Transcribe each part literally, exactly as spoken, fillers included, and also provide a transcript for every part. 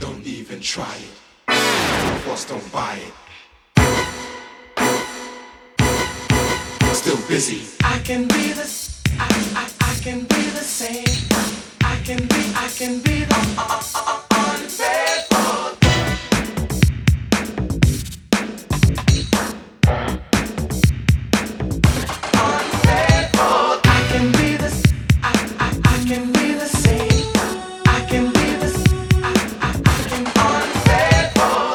Don't even try it. Force don't buy it. Still busy. I can be the, I, I, I can be the same. I can be, I can be the uh, uh, uh, unfaithful. Unfaithful. I can be the, I, I, I can be the same. I can be the, I, I, I can unfaithful.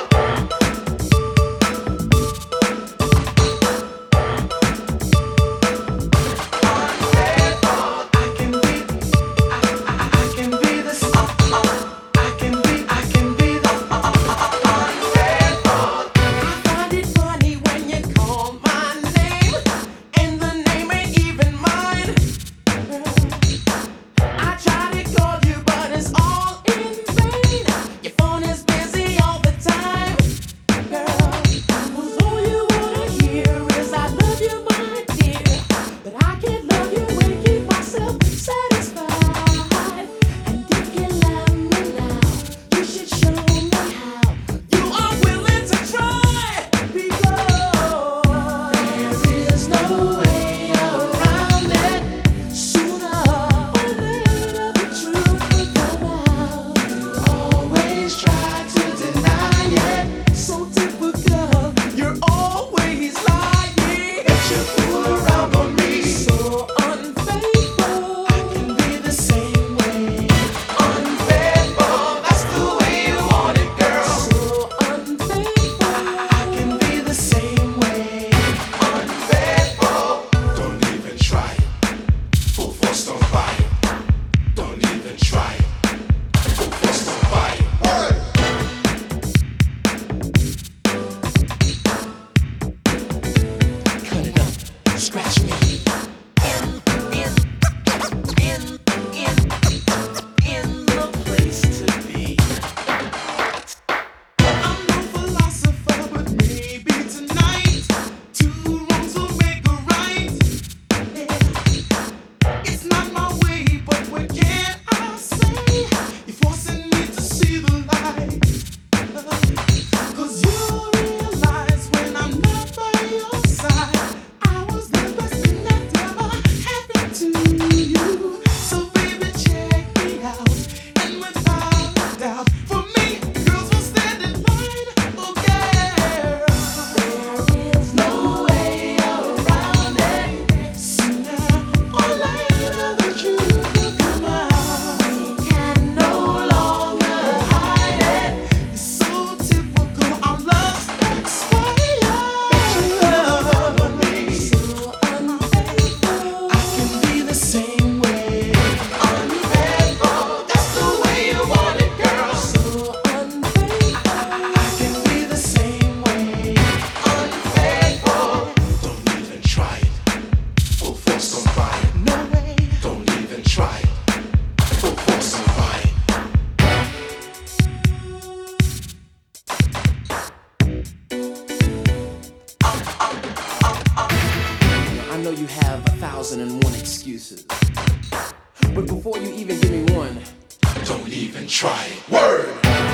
But before you even give me one, don't even try it. Word!